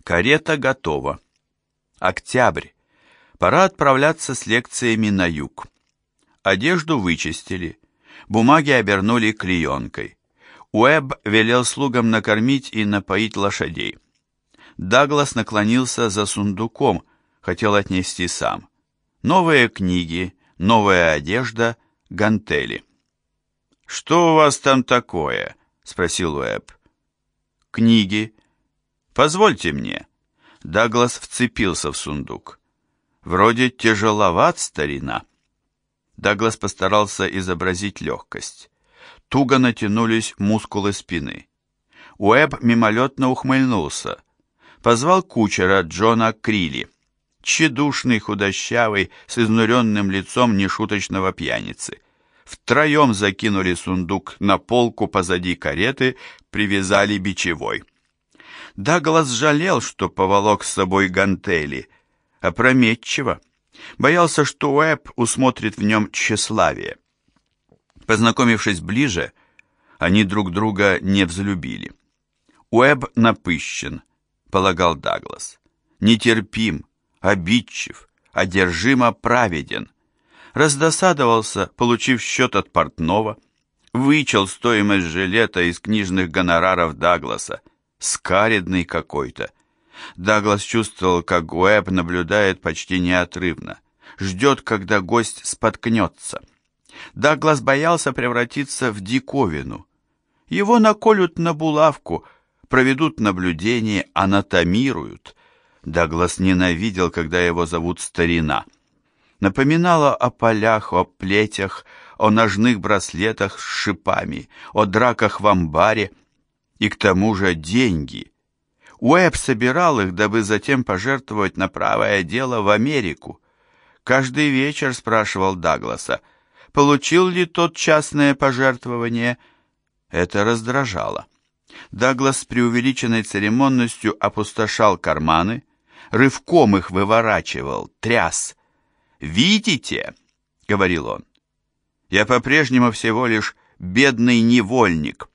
Карета готова. Октябрь. Пора отправляться с лекциями на юг. Одежду вычистили, бумаги обернули клеенкой. Уэбб велел слугам накормить и напоить лошадей. Даглас наклонился за сундуком, хотел отнести сам. Новые книги, новая одежда, гантели. «Что у вас там такое?» — спросил Уэбб. «Книги. Позвольте мне». Даглас вцепился в сундук. «Вроде тяжеловат, старина». Даглас постарался изобразить легкость. Туго натянулись мускулы спины. Уэбб мимолетно ухмыльнулся. Позвал кучера Джона Крилли, тщедушный, худощавый, с изнуренным лицом нешуточного пьяницы. Втроем закинули сундук на полку позади кареты, привязали бичевой. Даглас жалел, что поволок с собой гантели. Опрометчиво. Боялся, что Уэбб усмотрит в нем тщеславие. Познакомившись ближе, они друг друга не взлюбили. Уэбб напыщен, полагал Даглас. Нетерпим, обидчив, одержимо праведен. Раздосадовался, получив счет от портного, вычел стоимость жилета из книжных гонораров Дагласа. Скаредный какой-то. Даглас чувствовал, как Уэбб наблюдает почти неотрывно, ждет, когда гость споткнется. Даглас боялся превратиться в диковину. Его наколют на булавку, проведут наблюдение, анатомируют. Даглас ненавидел, когда его зовут старина. Напоминало о полях, о плетях, о ножных браслетах с шипами, о драках в амбаре. И к тому же деньги. Уэбб собирал их, дабы затем пожертвовать на правое дело в Америку. Каждый вечер спрашивал Дагласа, получил ли тот частное пожертвование. Это раздражало. Даглас с преувеличенной церемонностью опустошал карманы, рывком их выворачивал, тряс. «Видите?» — говорил он. «Я по-прежнему всего лишь бедный невольник».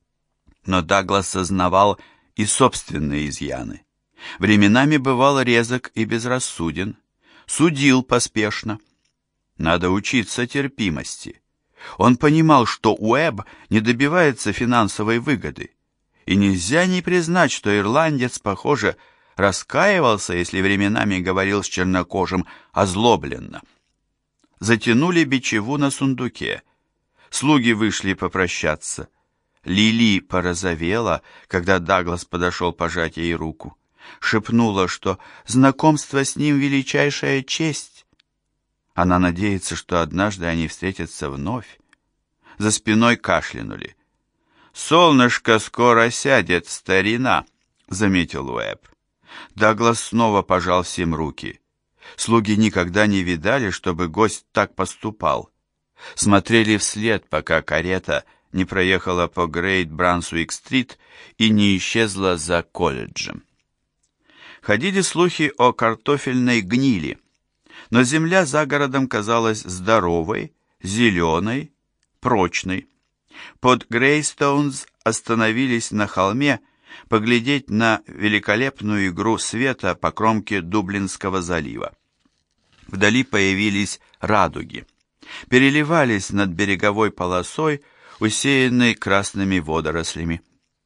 Но Даглас сознавал и собственные изъяны. Временами бывал резок и безрассуден, судил поспешно. Надо учиться терпимости. Он понимал, что Уэбб не добивается финансовой выгоды, и нельзя не признать, что ирландец, похоже, раскаивался, если временами говорил с чернокожим озлобленно. Затянули бичеву на сундуке. Слуги вышли попрощаться. Лили порозовела, когда Даглас подошел пожать ей руку. Шепнула, что знакомство с ним величайшая честь. Она надеется, что однажды они встретятся вновь. За спиной кашлянули. «Солнышко скоро сядет, старина», — заметил Уэбб. Даглас снова пожал всем руки. Слуги никогда не видали, чтобы гость так поступал. Смотрели вслед, пока карета не проехала по Грейт-Брансуик-стрит и не исчезла за колледжем. Ходили слухи о картофельной гнили, но земля за городом казалась здоровой, зеленой, прочной. Под Грейстоунс остановились на холме поглядеть на великолепную игру света по кромке Дублинского залива. Вдали появились радуги, переливались над береговой полосой, усеянной красными водорослями.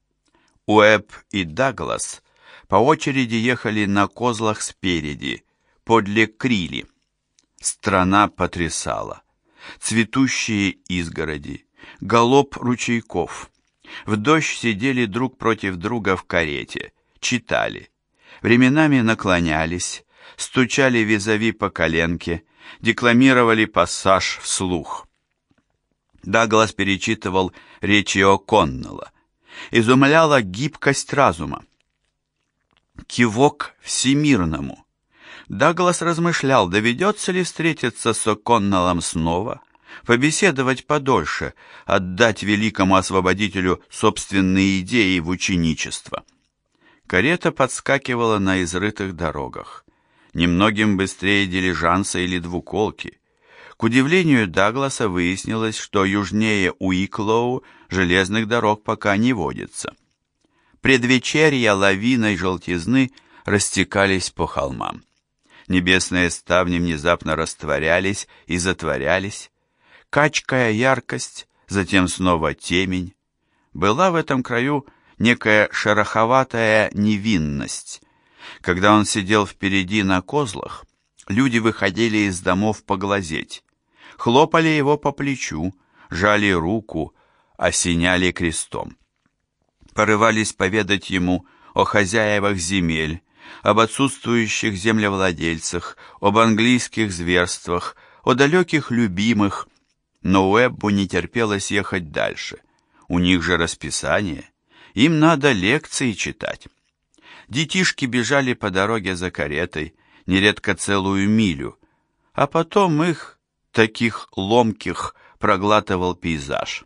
Уэбб и Даглас по очереди ехали на козлах спереди, подле Крилли. Страна потрясала. Цветущие изгороди, галоп ручейков. В дождь сидели друг против друга в карете, читали. Временами наклонялись, стучали визави по коленке, декламировали пассаж вслух. Даглас перечитывал речи О'Коннелла. Изумляла гибкость разума. Кивок всемирному. Даглас размышлял, доведется ли встретиться с О'Коннеллом снова, побеседовать подольше, отдать великому освободителю собственные идеи в ученичество. Карета подскакивала на изрытых дорогах, немногим быстрее дилижанса или двуколки. К удивлению Дагласа выяснилось, что южнее Уиклоу железных дорог пока не водится. Предвечерья лавиной желтизны растекались по холмам. Небесные ставни внезапно растворялись и затворялись. Качкая яркость, затем снова темень. Была в этом краю некая шероховатая невинность. Когда он сидел впереди на козлах, люди выходили из домов поглазеть, хлопали его по плечу, жали руку, осеняли крестом. Порывались поведать ему о хозяевах земель, об отсутствующих землевладельцах, об английских зверствах, о далеких любимых, но Уэббу не терпелось ехать дальше. У них же расписание, им надо лекции читать. Детишки бежали по дороге за каретой, нередко целую милю, а потом их, таких ломких, проглатывал пейзаж.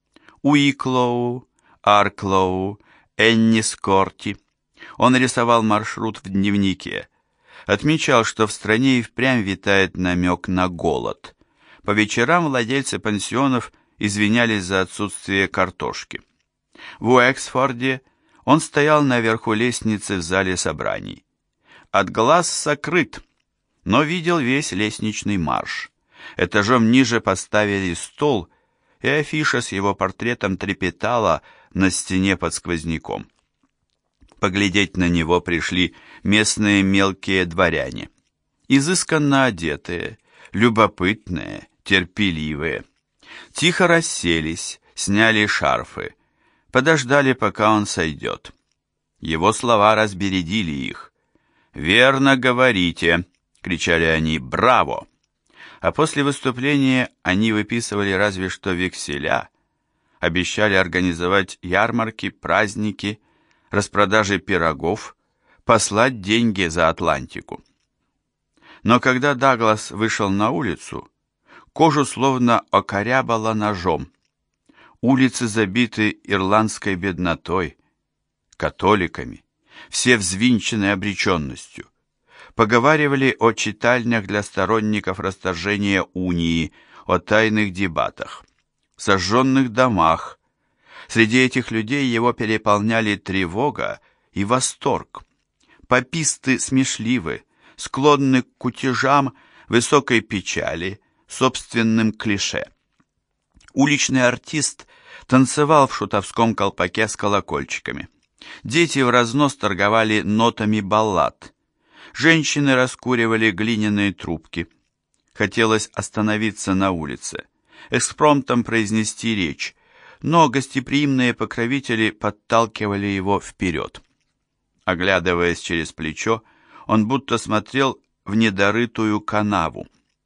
Уиклоу, Арклоу, Эннискорти. Он рисовал маршрут в дневнике, отмечал, что в стране и впрямь витает намек на голод. По вечерам владельцы пансионов извинялись за отсутствие картошки. В Уэксфорде он стоял наверху лестницы в зале собраний. От глаз сокрыт, но видел весь лестничный марш. Этажом ниже поставили стол, и афиша с его портретом трепетала на стене под сквозняком. Поглядеть на него пришли местные мелкие дворяне. Изысканно одетые, любопытные, терпеливые. Тихо расселись, сняли шарфы, подождали, пока он сойдет. Его слова разбередили их. «Верно говорите!» — кричали они. «Браво!» А после выступления они выписывали разве что векселя, обещали организовать ярмарки, праздники, распродажи пирогов, послать деньги за Атлантику. Но когда Даглас вышел на улицу, кожу словно окорябало ножом. Улицы забиты ирландской беднотой, католиками, все взвинчены обреченностью. Поговаривали о читальнях для сторонников расторжения унии, о тайных дебатах, сожженных домах. Среди этих людей его переполняли тревога и восторг. Паписты смешливы, склонны к кутежам, высокой печали, собственным клише. Уличный артист танцевал в шутовском колпаке с колокольчиками. Дети в разнос торговали нотами баллад. Женщины раскуривали глиняные трубки. Хотелось остановиться на улице, экспромтом произнести речь, но гостеприимные покровители подталкивали его вперед. Оглядываясь через плечо, он будто смотрел в недорытую канаву.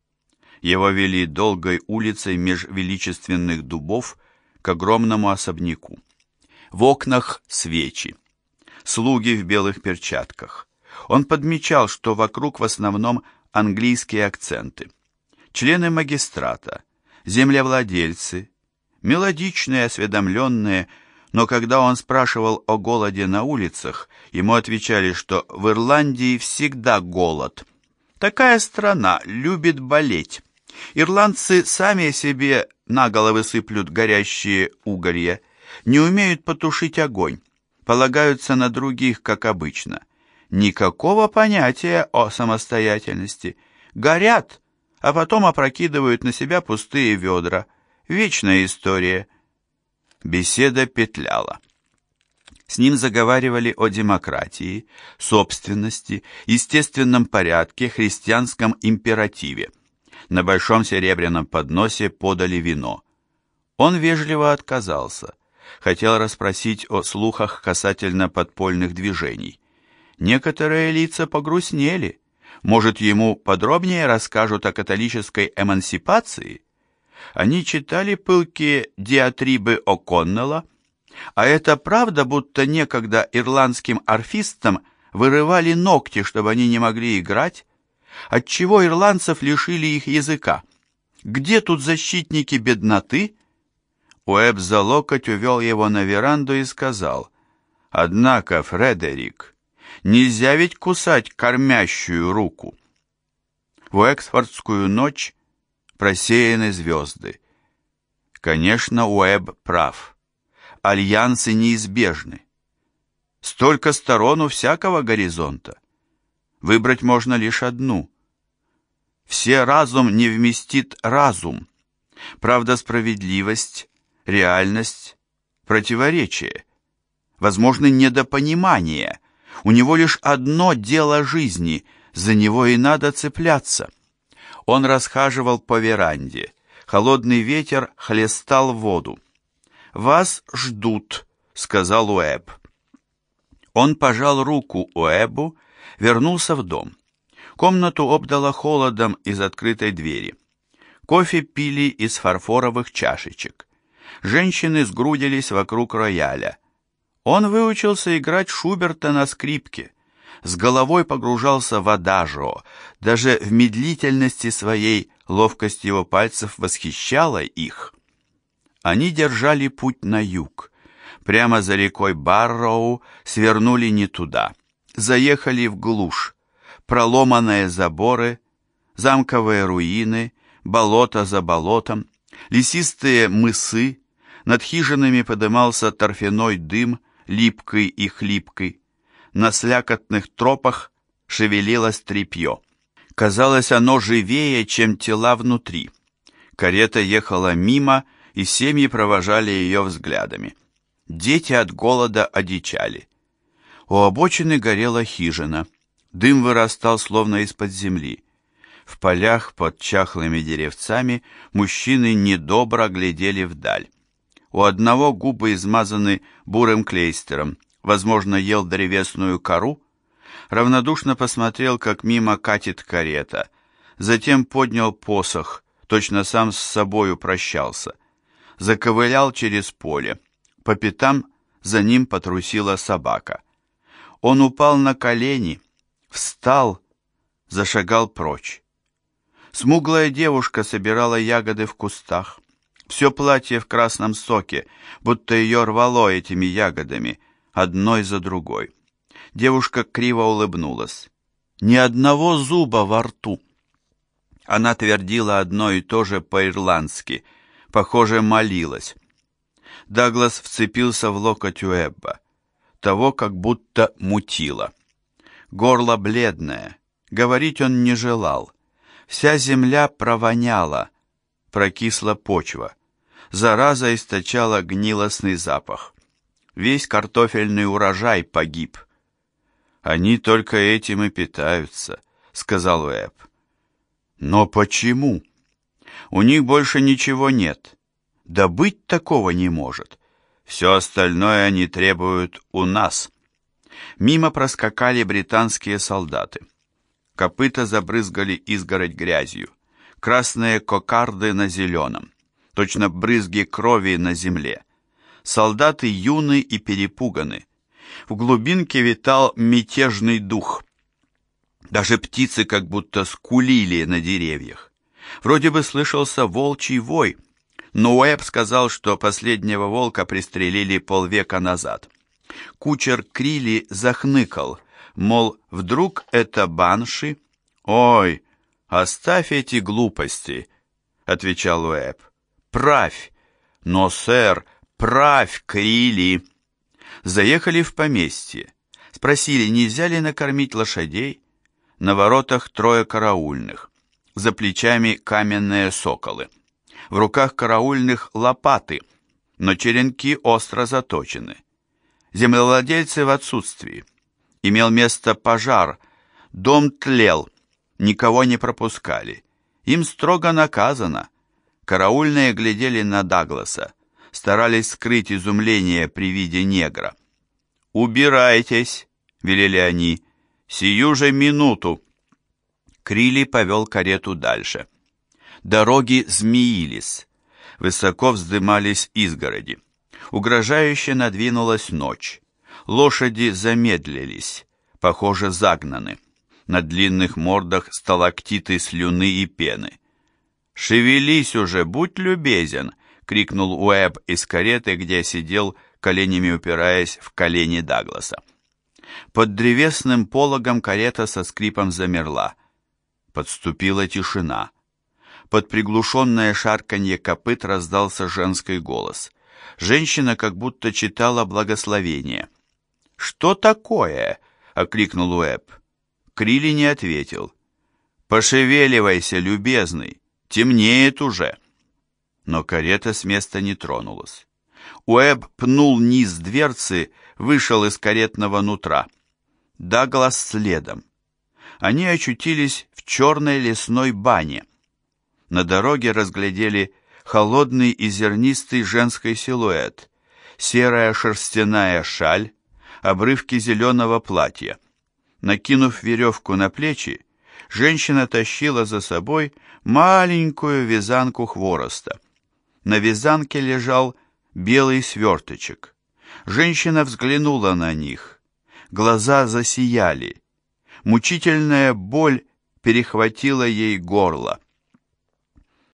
Его вели долгой улицей меж величественных дубов к огромному особняку. В окнах свечи, слуги в белых перчатках. Он подмечал, что вокруг в основном английские акценты. Члены магистрата, землевладельцы, мелодичные, осведомленные, но когда он спрашивал о голоде на улицах, ему отвечали, что в Ирландии всегда голод. Такая страна любит болеть. Ирландцы сами себе на головы сыплют горящие уголья, не умеют потушить огонь, полагаются на других, как обычно. Никакого понятия о самостоятельности. Горят, а потом опрокидывают на себя пустые ведра. Вечная история. Беседа петляла. С ним заговаривали о демократии, собственности, естественном порядке, христианском императиве. На большом серебряном подносе подали вино. Он вежливо отказался. Хотел расспросить о слухах касательно подпольных движений. Некоторые лица погрустнели. Может, ему подробнее расскажут о католической эмансипации? Они читали пылкие диатрибы О'Коннелла, а это правда, будто некогда ирландским арфистам вырывали ногти, чтобы они не могли играть? Отчего ирландцев лишили их языка? Где тут защитники бедноты? Уэбб за локоть увел его на веранду и сказал: «Однако, Фредерик, нельзя ведь кусать кормящую руку». В Уэксфордскую ночь просеяны звезды. Конечно, Уэбб прав. Альянсы неизбежны. Столько сторон у всякого горизонта. Выбрать можно лишь одну. Все разум не вместит разум. Правда, справедливость, реальность, противоречие. Возможно, недопонимание. У него лишь одно дело жизни, за него и надо цепляться. Он расхаживал по веранде. Холодный ветер хлестал воду. «Вас ждут», — сказал Уэбб. Он пожал руку Уэббу, вернулся в дом. Комнату обдало холодом из открытой двери. Кофе пили из фарфоровых чашечек. Женщины сгрудились вокруг рояля. Он выучился играть Шуберта на скрипке. С головой погружался в адажио. Даже в медлительности своей ловкость его пальцев восхищала их. Они держали путь на юг. Прямо за рекой Барроу свернули не туда. Заехали в глушь. Проломанные заборы, замковые руины, болото за болотом, лесистые мысы. Над хижинами подымался торфяной дым, липкий и хлипкий. На слякотных тропах шевелилось тряпье. Казалось, оно живее, чем тела внутри. Карета ехала мимо, и семьи провожали ее взглядами. Дети от голода одичали. У обочины горела хижина. Дым вырастал словно из-под земли. В полях под чахлыми деревцами мужчины недобро глядели вдаль. У одного губы измазаны бурым клейстером, возможно, ел древесную кору. Равнодушно посмотрел, как мимо катит карета. Затем поднял посох, точно сам с собою прощался. Заковылял через поле. По пятам за ним потрусила собака. Он упал на колени, встал, зашагал прочь. Смуглая девушка собирала ягоды в кустах. Все платье в красном соке, будто ее рвало этими ягодами, одной за другой. Девушка криво улыбнулась. Ни одного зуба во рту. Она твердила одно и то же по-ирландски, похоже, молилась. Даглас вцепился в локоть Уэбба. Того как будто мутило. Горло бледное, говорить он не желал. Вся земля провоняла, прокисла почва. Зараза источала гнилостный запах. Весь картофельный урожай погиб. «Они только этим и питаются», — сказал Уэбб. «Но почему? У них больше ничего нет. Да быть такого не может. Все остальное они требуют у нас». Мимо проскакали британские солдаты. Копыта забрызгали изгородь грязью. Красные кокарды на зеленом. Точно брызги крови на земле. Солдаты юны и перепуганы. В глубинке витал мятежный дух. Даже птицы как будто скулили на деревьях. Вроде бы слышался волчий вой, но Уэбб сказал, что последнего волка пристрелили полвека назад. Кучер Крилли захныкал, мол, вдруг это банши? «Ой, оставь эти глупости», — отвечал Уэбб. «Правь! Но, сэр, правь, Крилли!» Заехали в поместье. Спросили, нельзя ли накормить лошадей. На воротах трое караульных. За плечами каменные соколы. В руках караульных лопаты, но черенки остро заточены. Землевладельцы в отсутствии. Имел место пожар. Дом тлел. Никого не пропускали. Им строго наказано. Караульные глядели на Дагласа. Старались скрыть изумление при виде негра. «Убирайтесь!» — велели они. «Сию же минуту!» Крилли повел карету дальше. Дороги змеились. Высоко вздымались изгороди. Угрожающе надвинулась ночь. Лошади замедлились, похоже, загнаны. На длинных мордах сталактиты слюны и пены. «Шевелись уже, будь любезен!» — крикнул Уэбб из кареты, где сидел, коленями упираясь в колени Дагласа. Под древесным пологом карета со скрипом замерла. Подступила тишина. Под приглушенное шарканье копыт раздался женский голос. Женщина как будто читала благословение. «Что такое?» — окликнул Уэбб. Крилли не ответил. «Пошевеливайся, любезный, темнеет уже». Но карета с места не тронулась. Уэбб пнул низ дверцы, вышел из каретного нутра. Даглас следом. Они очутились в черной лесной бане. На дороге разглядели холодный и зернистый женский силуэт, серая шерстяная шаль, обрывки зеленого платья. Накинув веревку на плечи, женщина тащила за собой маленькую вязанку хвороста. На вязанке лежал белый сверточек. Женщина взглянула на них. Глаза засияли. Мучительная боль перехватила ей горло.